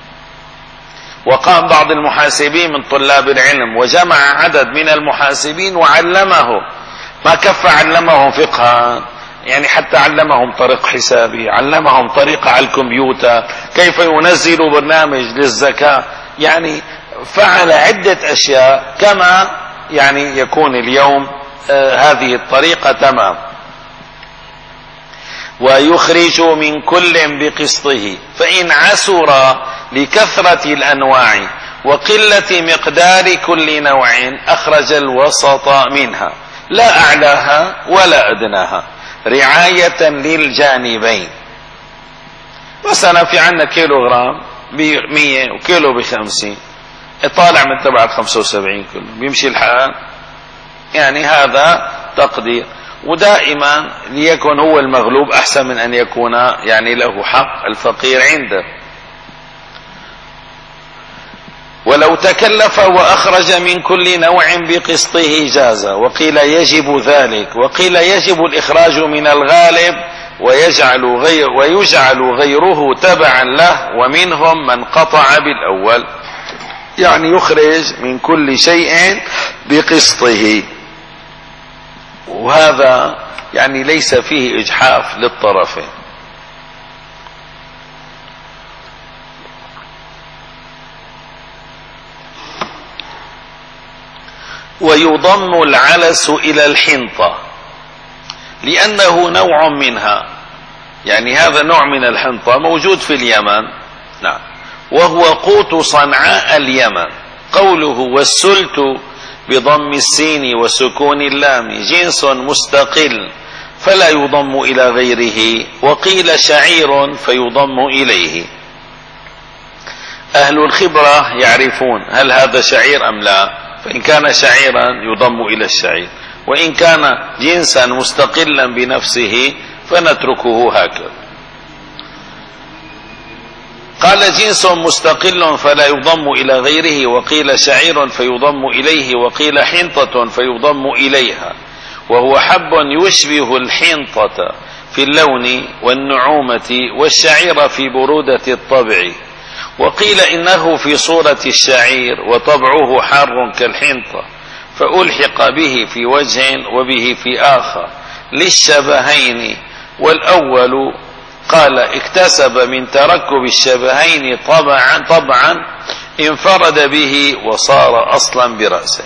وقام بعض المحاسبين من طلاب العلم وجمع عدد من المحاسبين وعلمهم، ما كف علمهم فقها، يعني حتى علمهم طريق حسابي، علمهم طريقة على الكمبيوتر، كيف ينزلوا برنامج للزكاة، يعني فعل عدة أشياء كما يعني يكون اليوم آه هذه الطريقة تمام. ويخرج من كل بقسطه، فإن عسر لكثرة الأنواع وقلة مقدار كل نوع أخرج الوسط منها لا أعلاها ولا أدناها رعاية للجانبين. مثلا في عنا كيلو غرام بمية وكيلو بخمسين، طالع من تبع الخمسة وسبعين كله بيمشي الحال، يعني هذا تقدير. ودائما ليكن هو المغلوب أحسن من أن يكون يعني له حق الفقير عنده. ولو تكلف وأخرج من كل نوع بقسطه جاز، وقيل يجب ذلك، وقيل يجب الإخراج من الغالب ويجعل, غير ويجعل غيره تبعا له، ومنهم من قطع بالأول، يعني يخرج من كل شيء بقسطه، وهذا يعني ليس فيه إجحاف للطرفين. ويضم العلس إلى الحنطة لأنه نوع منها، يعني هذا نوع من الحنطة موجود في اليمن، نعم، وهو قوت صنعاء اليمن. قوله والسلت بضم السين وسكون اللام جنس مستقل فلا يضم إلى غيره، وقيل شعير فيضم إليه. أهل الخبرة يعرفون هل هذا شعير أم لا، فإن كان شعيرا يضم إلى الشعير، وإن كان جنسا مستقلا بنفسه فنتركه هكذا. قال جنس مستقل فلا يضم إلى غيره، وقيل شعير فيضم إليه، وقيل حنطة فيضم إليها، وهو حب يشبه الحنطة في اللون والنعومة، والشعير في برودة الطبع. وقيل إنه في صورة الشعير وطبعه حار كالحنطة، فألحق به في وجه وبه في آخر للشبهين. والأول قال اكتسب من تركب الشبهين طبعا طبعا انفرد به وصار أصلا برأسه.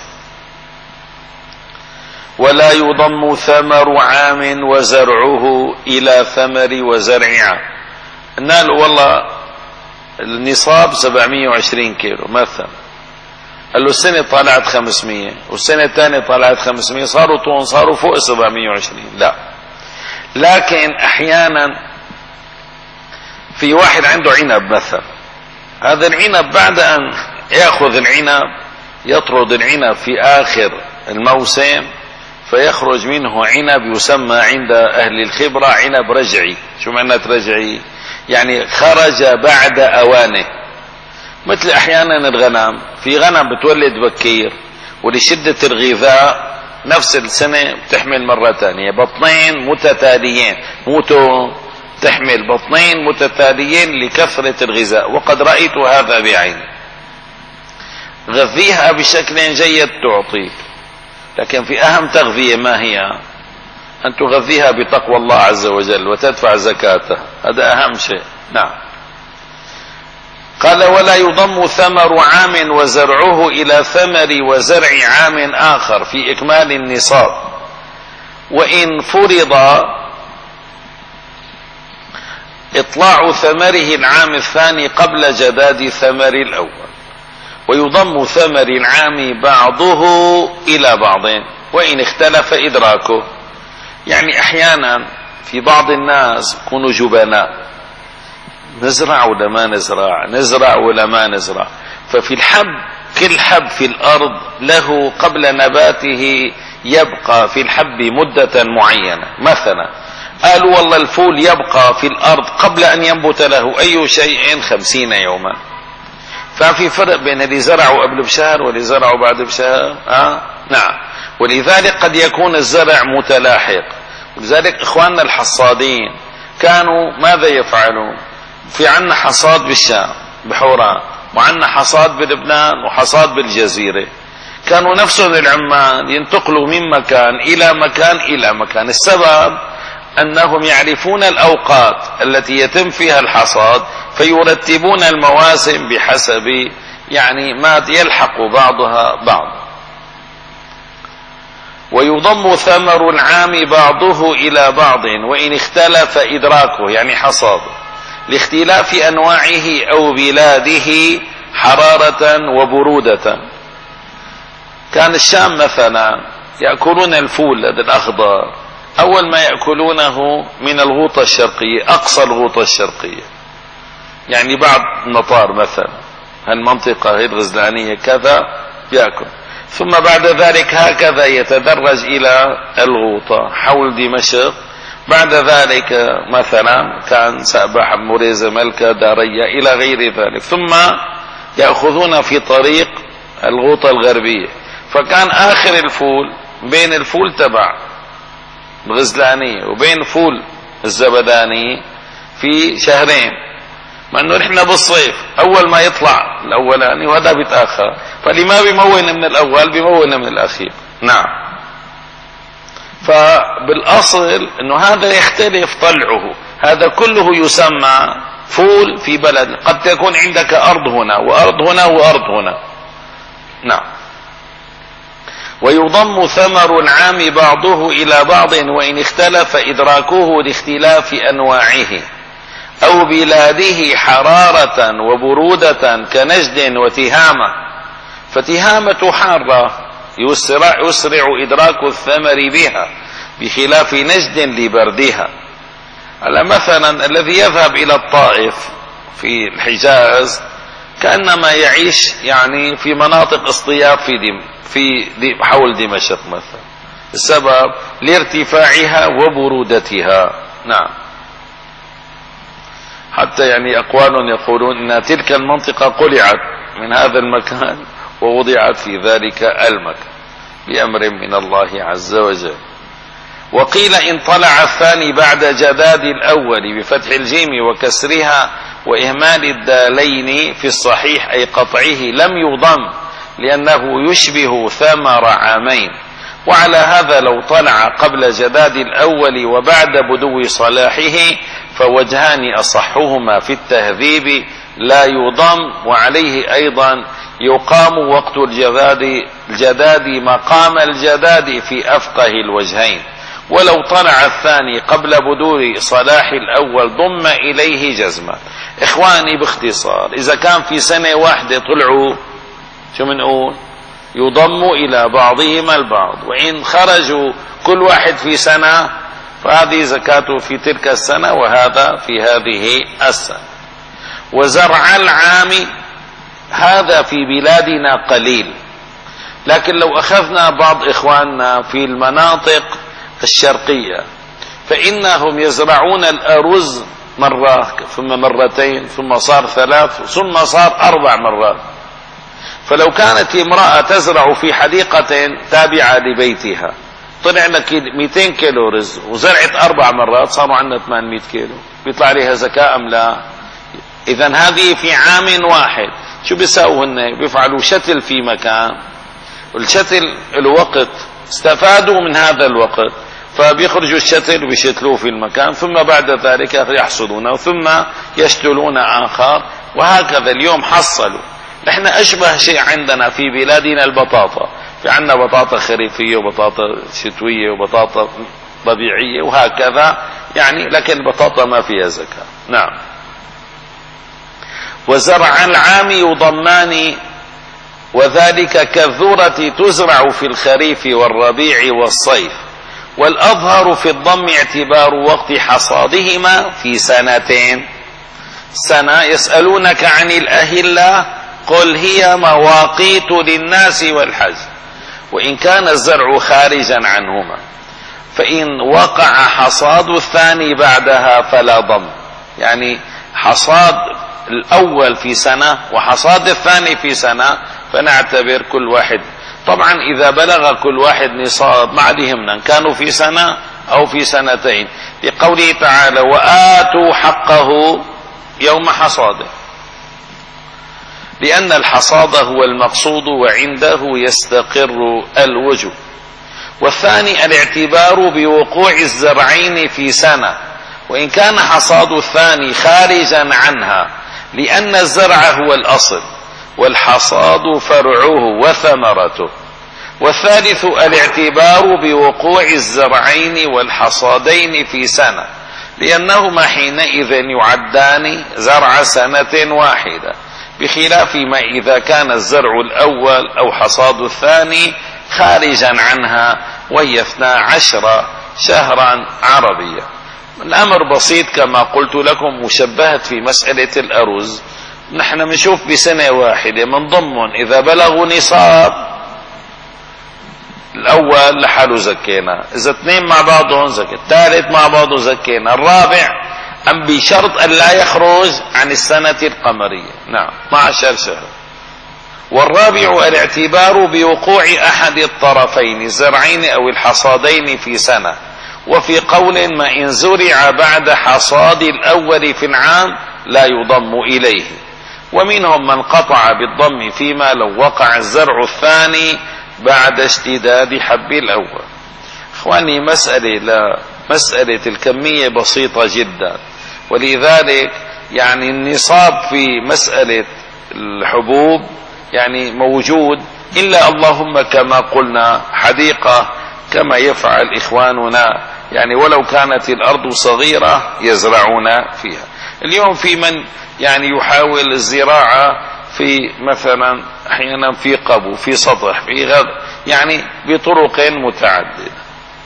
ولا يضم ثمر عام وزرعه إلى ثمر وزرع عام. نال والله النصاب سبعمية وعشرين كيلو مثلا، قال له السنة طلعت خمسمية والسنة الثانية طلعت خمسمية، صاروا طون صاروا فوق سبعمية وعشرين. لا، لكن أحيانا في واحد عنده عنب مثلا، هذا العنب بعد أن يأخذ العنب يطرد العنب في آخر الموسم فيخرج منه عنب يسمى عند أهل الخبرة عنب رجعي. شو معنى رجعي؟ يعني خرج بعد أوانه. مثل أحيانا الغنم، في غنم بتولد بكير ولشدة الغذاء نفس السنة بتحمل مرة ثانية بطنين متتاليين، موتو تحمل بطنين متتاليين لكثرة الغذاء، وقد رأيت هذا بعيني. غذيها بشكل جيد تعطيك، لكن في أهم تغذية ما هي؟ أن تغذيها بتقوى الله عز وجل وتدفع زكاته، هذا أهم شيء. نعم. قال ولا يضم ثمر عام وزرعه إلى ثمر وزرع عام آخر في إكمال النصاب، وإن فرض إطلاع ثمره العام الثاني قبل جداد ثمر الأول. ويضم ثمر العام بعضه إلى بعض وإن اختلف إدراكه. يعني أحيانا في بعض الناس يكونوا جبناء، نزرع ولا ما نزرع، نزرع ولا ما نزرع. ففي الحب كل حب في الأرض له قبل نباته يبقى في الحب مدة معينة. مثلا قالوا والله الفول يبقى في الأرض قبل أن ينبت له أي شيء خمسين يوما. ففي فرق بين اللي زرعوا قبل بشهر واللي زرعوا بعد بشهر. آه؟ نعم. ولذلك قد يكون الزرع متلاحق. ولذلك إخواننا الحصادين كانوا ماذا يفعلون؟ في عنا حصاد بالشام بحوران، وعنا حصاد بلبنان وحصاد بالجزيرة. كانوا نفسهم العمال ينتقلوا من مكان إلى مكان إلى مكان. السبب أنهم يعرفون الأوقات التي يتم فيها الحصاد فيرتبون المواسم بحسب يعني ما يلحق بعضها بعض. ويضم ثمر العام بعضه إلى بعض وإن اختلف إدراكه، يعني حصاده، لاختلاف أنواعه أو بلاده حرارة وبرودة. كان الشام مثلا يأكلون الفول هذا الأخضر، أول ما يأكلونه من الغوطة الشرقية، أقصى الغوطة الشرقية، يعني بعد مطار مثلا هالمنطقة هي الغزلانية كذا يأكل، ثم بعد ذلك هكذا يتدرج إلى الغوطة حول دمشق. بعد ذلك مثلا كان سأبح مريزة ملكة دارية إلى غير ذلك، ثم يأخذون في طريق الغوطة الغربية، فكان آخر الفول بين الفول تبع الغزلانية وبين فول الزبدانية في شهرين، مع انه نحن بالصيف اول ما يطلع الاولاني وهذا بيتاخر، فاللي ما بيمون من الاول بيمون من الاخير. نعم. فبالاصل انه هذا يختلف طلعه، هذا كله يسمى فول في بلد، قد تكون عندك ارض هنا وارض هنا وارض هنا. نعم. ويضم ثمر العام بعضه الى بعض وان اختلف ادراكه لاختلاف انواعه، او بلاده حرارة وبرودة كنجد وتهامة، فتهامة حارة يسرع, يسرع ادراك الثمر بها بخلاف نجد لبردها. على مثلا الذي يذهب الى الطائف في الحجاز كأنما يعيش يعني في مناطق اصطياف في دم في دم حول دمشق مثلا، السبب لارتفاعها وبرودتها. نعم. حتى يعني أقوال يقولون إن تلك المنطقة قلعت من هذا المكان ووضعت في ذلك المكان بأمر من الله عز وجل. وقيل إن طلع الثاني بعد جداد الأول بفتح الجيم وكسرها وإهمال الدالين في الصحيح أي قطعه لم يضم لأنه يشبه ثمر عامين. وعلى هذا لو طلع قبل جداد الأول وبعد بدو صلاحه فوجهان أصحهما في التهذيب لا يضم، وعليه أيضا يقام وقت الجداد الجداد مقام الجداد في أفقه الوجهين. ولو طلع الثاني قبل بدو صلاح الأول ضم إليه جزما. إخواني باختصار، إذا كان في سنة واحدة طلعوا شو منقول يضم إلى بعضهما البعض، وإن خرجوا كل واحد في سنة فهذه زكاته في تلك السنة وهذا في هذه السنة. وزرع العام هذا في بلادنا قليل، لكن لو أخذنا بعض إخواننا في المناطق الشرقية فإنهم يزرعون الأرز مرة ثم مرتين ثم صار ثلاث ثم صار أربع مرات. فلو كانت امرأة تزرع في حديقة تابعة لبيتها طلع لك مئتين كيلو رز وزرعت أربع مرات صاروا عندنا ثمانمئة كيلو، بيطلع عليها زكاة أم لا؟ إذن هذه في عام واحد. شو بيساووا هن؟ بيفعلوا شتل في مكان، والشتل الوقت استفادوا من هذا الوقت فبيخرجوا الشتل وبيشتلوه في المكان، ثم بعد ذلك يحصدونه ثم يشتلون آخر، وهكذا اليوم حصلوا. نحن أشبه شيء عندنا في بلادنا البطاطا، في عندنا بطاطا خريفية وبطاطا شتوية وبطاطا طبيعية وهكذا يعني، لكن البطاطا ما فيها زكاة. نعم. وزرع العام يضمان، وذلك كالذرة تزرع في الخريف والربيع والصيف، والأظهر في الضم اعتبار وقت حصادهما في سنتين. سنة يسألونك عن الأهلة قل هي مواقيت للناس والحج، وإن كان الزرع خارجا عنهما، فإن وقع حصاد الثاني بعدها فلا ضم، يعني حصاد الأول في سنة وحصاد الثاني في سنة فنعتبر كل واحد. طبعا إذا بلغ كل واحد نصاب ما عاد يهمنا إن كانوا في سنة أو في سنتين، لقوله تعالى وآتوا حقه يوم حصاده، لأن الحصاد هو المقصود وعنده يستقر الوجوب. والثاني الاعتبار بوقوع الزرعين في سنة، وإن كان حصاد الثاني خارجا عنها، لأن الزرع هو الأصل والحصاد فرعه وثمرته. والثالث الاعتبار بوقوع الزرعين والحصادين في سنة، لأنهما حينئذ يعدان زرع سنة واحدة، بخلاف ما إذا كان الزرع الأول أو حصاد الثاني خارجا عنها وهي اثنا عشر شهرا عربية. الأمر بسيط كما قلت لكم، مشبهت في مسألة الأرز. نحن نشوف بسنة واحدة من ضمن إذا بلغوا نصاب الأول لحاله زكينا، إذا اثنين مع بعضهم زكينا، الثالث مع بعضه زكينا، الرابع أم بشرط أن لا يخرج عن السنة القمرية. نعم اثنا عشر شهر. والرابع الاعتبار بوقوع أحد الطرفين الزرعين أو الحصادين في سنة. وفي قول ما إن زرع بعد حصاد الأول في العام لا يضم إليه. ومنهم من قطع بالضم فيما لو وقع الزرع الثاني بعد اشتداد حب الأول. إخواني مسألة لا مسألة الكمية بسيطة جدا، ولذلك يعني النصاب في مسألة الحبوب يعني موجود، إلا اللهم كما قلنا حديقة كما يفعل إخواننا، يعني ولو كانت الأرض صغيرة يزرعون فيها. اليوم في من يعني يحاول الزراعة في مثلا أحيانا في قبو في سطح في غد، يعني بطرق متعددة.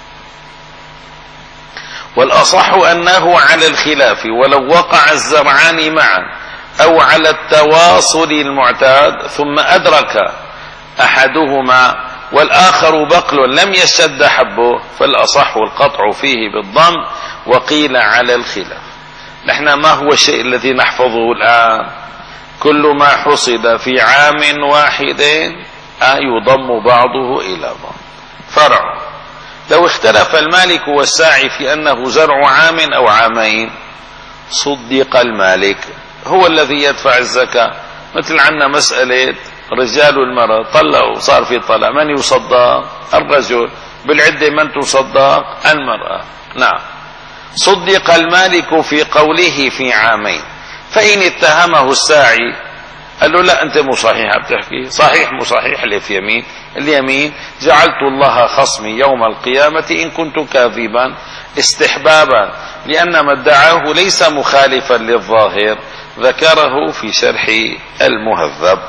والأصح أنه على الخلاف، ولو وقع الزرعان معا أو على التواصل المعتاد ثم أدرك أحدهما والآخر بقل لم يشتد حبه فالأصح القطع فيه بالضم. وقيل على الخلاف. نحن ما هو الشيء الذي نحفظه الآن؟ كل ما حصد في عام واحد يضم بعضه إلى بعض. فرع لو اختلف المالك والساعي في أنه زرع عام أو عامين صدق المالك، هو الذي يدفع الزكاة. مثل عنا مسألة رجال والمرأة طلقوا صار في طلاق، من يصدق؟ الرجل. بالعدة من تصدق؟ المرأة. نعم. صدق المالك في قوله في عامين. فإن اتهمه الساعي قال له لا أنت مو صحيح بتحكي، صحيح مو صحيح لف يمين. اليمين جعلت الله خصمي يوم القيامة إن كنت كاذبا استحبابا، لأن ما ادعاه ليس مخالفا للظاهر، ذكره في شرح المهذب.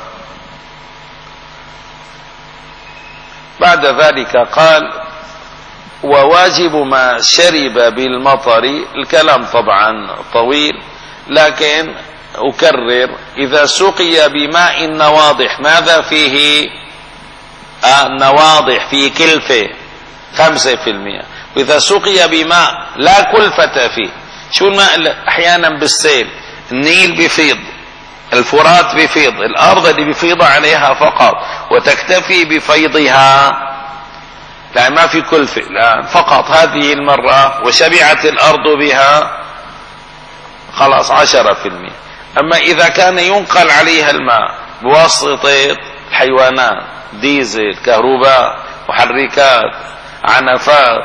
بعد ذلك قال وواجب ما شرب بالمطر. الكلام طبعا طويل، لكن أكرر إذا سقي بماء نواضح ماذا فيه؟ آه نواضح في كلفة خمسة في المئة. وإذا سقي بماء لا كلفة فيه، شو الماء؟ أحيانا بالسيل النيل بيفيض، الفرات بيفيض، الأرض اللي بيفيض عليها فقط وتكتفي بفيضها، لا ما في كلفة، لا فقط هذه المرة وشبعت الأرض بها خلاص عشرة في المئة. أما إذا كان ينقل عليها الماء بواسطة الحيوانات، ديزل، كهرباء، محركات، عنفات،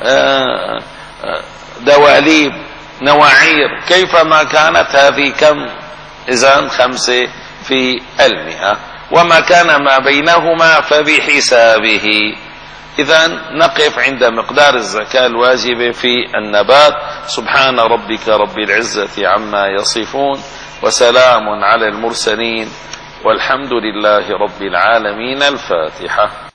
دواليب، نواعير، كيفما كانت هذه كم؟ إذن خمسة في المئة. وما كان ما بينهما فبحسابه. إذن نقف عند مقدار الزكاة الواجبة في النبات. سبحان ربك رب العزة عما يصفون، وسلام على المرسلين، والحمد لله رب العالمين. الفاتحة.